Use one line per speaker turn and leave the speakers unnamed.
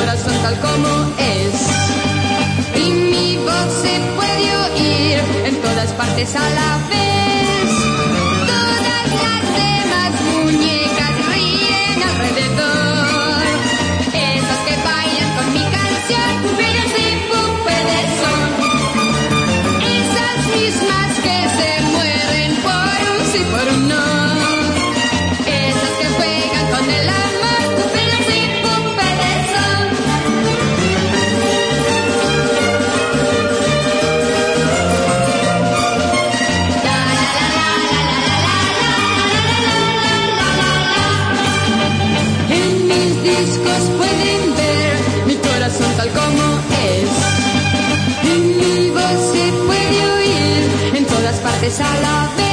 corazón tal como es. Y mi voz se puede oír en todas partes a la vez. Todas las demás muñecas ríen alrededor. Esas que bailan con mi canción, Puperos y Pupedes son. Esas mismas que se mueren por un sí, por un no. Esas que juegan con el amor, Puperos y Pupedes son. En mis discos pueden ver mi corazón tal como es. Y mi voz se puede oír en todas partes a la vez.